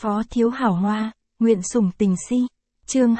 Phó thiếu hảo hoa, nguyện sủng tình si. Chương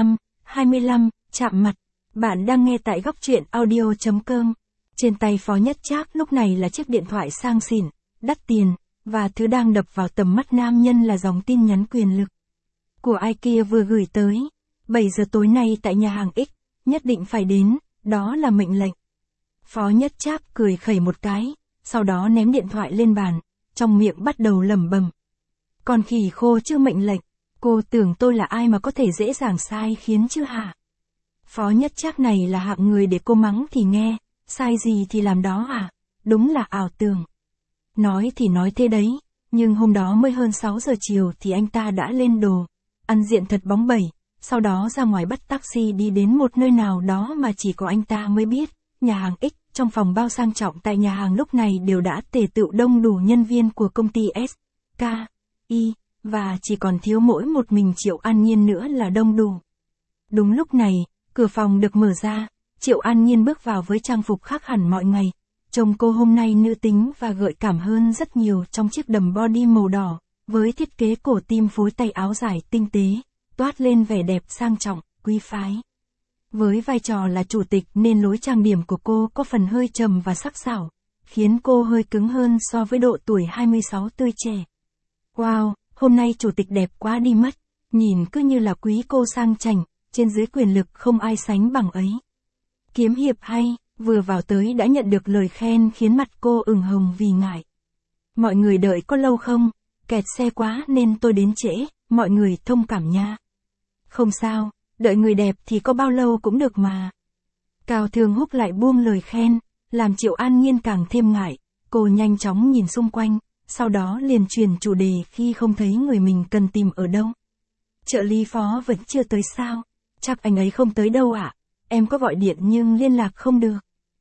25, chạm mặt. Bạn đang nghe tại góc truyện audio.com. Trên tay Phó Nhất Trác lúc này là chiếc điện thoại sang xịn, đắt tiền, và thứ đang đập vào tầm mắt nam nhân là dòng tin nhắn quyền lực. Của ai kia vừa gửi tới. 7 giờ tối nay tại nhà hàng X, nhất định phải đến, đó là mệnh lệnh. Phó Nhất Trác cười khẩy một cái, sau đó ném điện thoại lên bàn, trong miệng bắt đầu lẩm bẩm. Còn khỉ khô chưa mệnh lệnh, cô tưởng tôi là ai mà có thể dễ dàng sai khiến chứ hả? Phó Nhất Trác này là hạng người để cô mắng thì nghe, sai gì thì làm đó à? Đúng là ảo tưởng. Nói thì nói thế đấy, nhưng hôm đó mới hơn 6 giờ chiều thì anh ta đã lên đồ, ăn diện thật bóng bẩy, sau đó ra ngoài bắt taxi đi đến một nơi nào đó mà chỉ có anh ta mới biết, nhà hàng X. Trong phòng bao sang trọng tại nhà hàng lúc này đều đã tề tựu đông đủ nhân viên của công ty S, K, I, và chỉ còn thiếu mỗi một mình Triệu An Nhiên nữa là đông đủ. Đúng lúc này, cửa phòng được mở ra, Triệu An Nhiên bước vào với trang phục khác hẳn mọi ngày. Trông cô hôm nay nữ tính và gợi cảm hơn rất nhiều trong chiếc đầm body màu đỏ, với thiết kế cổ tim phối tay áo dài tinh tế, toát lên vẻ đẹp sang trọng, quý phái. Với vai trò là chủ tịch nên lối trang điểm của cô có phần hơi trầm và sắc sảo, khiến cô hơi cứng hơn so với độ tuổi 26 tươi trẻ. Wow, hôm nay chủ tịch đẹp quá đi mất, nhìn cứ như là quý cô sang chảnh, trên dưới quyền lực không ai sánh bằng ấy. Kiếm hiệp hay, vừa vào tới đã nhận được lời khen khiến mặt cô ửng hồng vì ngại. Mọi người đợi có lâu không? Kẹt xe quá nên tôi đến trễ, mọi người thông cảm nha. Không sao. Đợi người đẹp thì có bao lâu cũng được mà. Cao Thường Húc lại buông lời khen, làm Triệu An Nhiên càng thêm ngại, cô nhanh chóng nhìn xung quanh, sau đó liền chuyển chủ đề khi không thấy người mình cần tìm ở đâu. Trợ lý Phó vẫn chưa tới sao? Chắc anh ấy không tới đâu ạ, em có gọi điện nhưng liên lạc không được.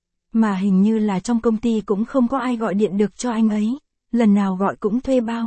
Mà hình như là trong công ty cũng không có ai gọi điện được cho anh ấy, lần nào gọi cũng thuê bao.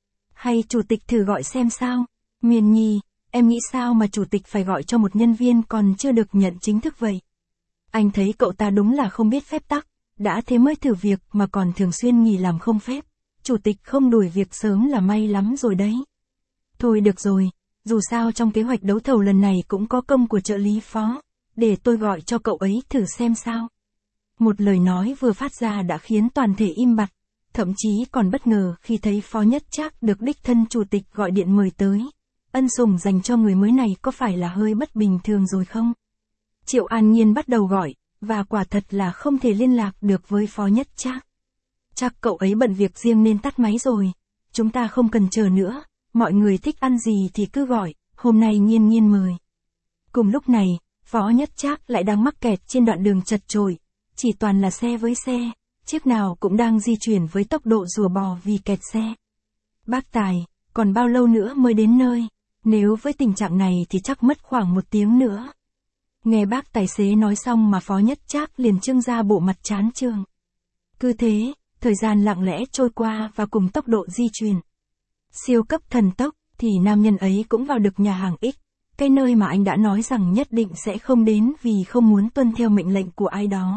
Hay chủ tịch thử gọi xem sao? Miền Nhi, em nghĩ sao mà chủ tịch phải gọi cho một nhân viên còn chưa được nhận chính thức vậy? Anh thấy cậu ta đúng là không biết phép tắc, đã thế mới thử việc mà còn thường xuyên nghỉ làm không phép. Chủ tịch không đuổi việc sớm là may lắm rồi đấy. Thôi được rồi, dù sao trong kế hoạch đấu thầu lần này cũng có công của trợ lý Phó, để tôi gọi cho cậu ấy thử xem sao. Một lời nói vừa phát ra đã khiến toàn thể im bặt, thậm chí còn bất ngờ khi thấy Phó Nhất Trác được đích thân chủ tịch gọi điện mời tới. Ân sủng dành cho người mới này có phải là hơi bất bình thường rồi không? Triệu An Nhiên bắt đầu gọi, và quả thật là không thể liên lạc được với Phó Nhất Trác. Chắc cậu ấy bận việc riêng nên tắt máy rồi. Chúng ta không cần chờ nữa, mọi người thích ăn gì thì cứ gọi, hôm nay Nhiên Nhiên mời. Cùng lúc này, Phó Nhất Trác lại đang mắc kẹt trên đoạn đường chật chội, chỉ toàn là xe với xe, chiếc nào cũng đang di chuyển với tốc độ rùa bò vì kẹt xe. Bác Tài, còn bao lâu nữa mới đến nơi? Nếu với tình trạng này thì chắc mất khoảng 1 tiếng nữa. Nghe bác tài xế nói xong mà Phó Nhất Trác liền trưng ra bộ mặt chán chường. Cứ thế, thời gian lặng lẽ trôi qua và cùng tốc độ di chuyển siêu cấp thần tốc, thì nam nhân ấy cũng vào được nhà hàng X, cái nơi mà anh đã nói rằng nhất định sẽ không đến vì không muốn tuân theo mệnh lệnh của ai đó.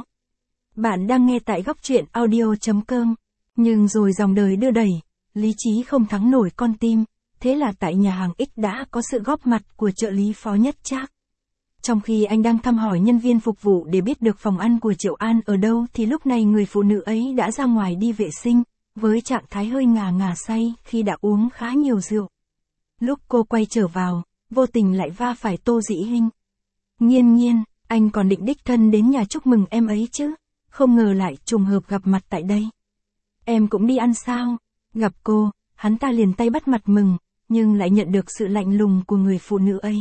Bạn đang nghe tại góc truyện audio.com, nhưng rồi dòng đời đưa đẩy, lý trí không thắng nổi con tim. Thế là tại nhà hàng X đã có sự góp mặt của trợ lý Phó Nhất Trác. Trong khi anh đang thăm hỏi nhân viên phục vụ để biết được phòng ăn của Triệu An ở đâu thì lúc này người phụ nữ ấy đã ra ngoài đi vệ sinh, với trạng thái hơi ngà ngà say khi đã uống khá nhiều rượu. Lúc cô quay trở vào, vô tình lại va phải Tô Dĩ Hinh. Nhiên Nhiên, anh còn định đích thân đến nhà chúc mừng em ấy chứ, không ngờ lại trùng hợp gặp mặt tại đây. Em cũng đi ăn sao? Gặp cô, hắn ta liền tay bắt mặt mừng, nhưng lại nhận được sự lạnh lùng của người phụ nữ ấy.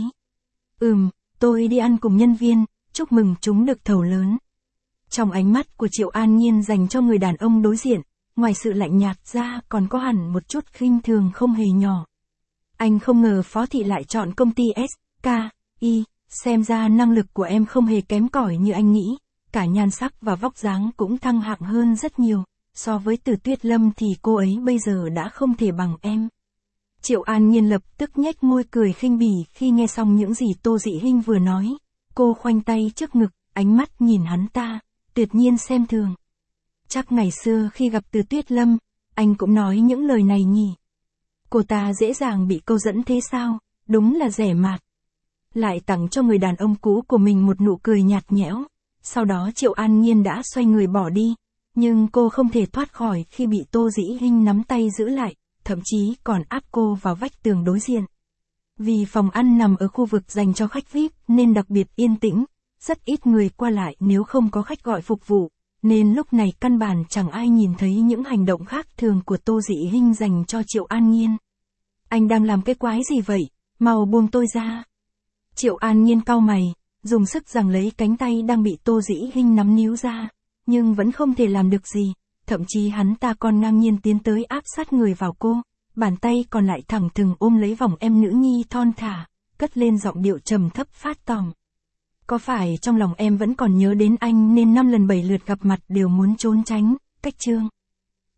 Tôi đi ăn cùng nhân viên, chúc mừng chúng được thầu lớn. Trong ánh mắt của Triệu An Nhiên dành cho người đàn ông đối diện, ngoài sự lạnh nhạt ra còn có hẳn một chút khinh thường không hề nhỏ. Anh không ngờ Phó Thị lại chọn công ty S, K, I, xem ra năng lực của em không hề kém cỏi như anh nghĩ, cả nhan sắc và vóc dáng cũng thăng hạng hơn rất nhiều. So với Từ Tuyết Lâm thì cô ấy bây giờ đã không thể bằng em. Triệu An Nhiên lập tức nhếch môi cười khinh bỉ khi nghe xong những gì Tô Dĩ Hinh vừa nói. Cô khoanh tay trước ngực, ánh mắt nhìn hắn ta, tuyệt nhiên xem thường. Chắc ngày xưa khi gặp Từ Tuyết Lâm, anh cũng nói những lời này nhỉ. Cô ta dễ dàng bị câu dẫn thế sao, đúng là rẻ mạt. Lại tặng cho người đàn ông cũ của mình một nụ cười nhạt nhẽo. Sau đó Triệu An Nhiên đã xoay người bỏ đi. Nhưng cô không thể thoát khỏi khi bị Tô Dĩ Hinh nắm tay giữ lại, thậm chí còn áp cô vào vách tường đối diện. Vì phòng ăn nằm ở khu vực dành cho khách VIP nên đặc biệt yên tĩnh, rất ít người qua lại nếu không có khách gọi phục vụ, nên lúc này căn bản chẳng ai nhìn thấy những hành động khác thường của Tô Dĩ Hinh dành cho Triệu An Nhiên. Anh đang làm cái quái gì vậy? Mau buông tôi ra. Triệu An Nhiên cau mày, dùng sức giằng lấy cánh tay đang bị Tô Dĩ Hinh nắm níu ra, nhưng vẫn không thể làm được gì, thậm chí hắn ta còn ngang nhiên tiến tới áp sát người vào cô, bàn tay còn lại thẳng thừng ôm lấy vòng em nữ nhi thon thả, cất lên giọng điệu trầm thấp phát tòng. Có phải trong lòng em vẫn còn nhớ đến anh nên 5 lần 7 lượt gặp mặt đều muốn trốn tránh, cách trương?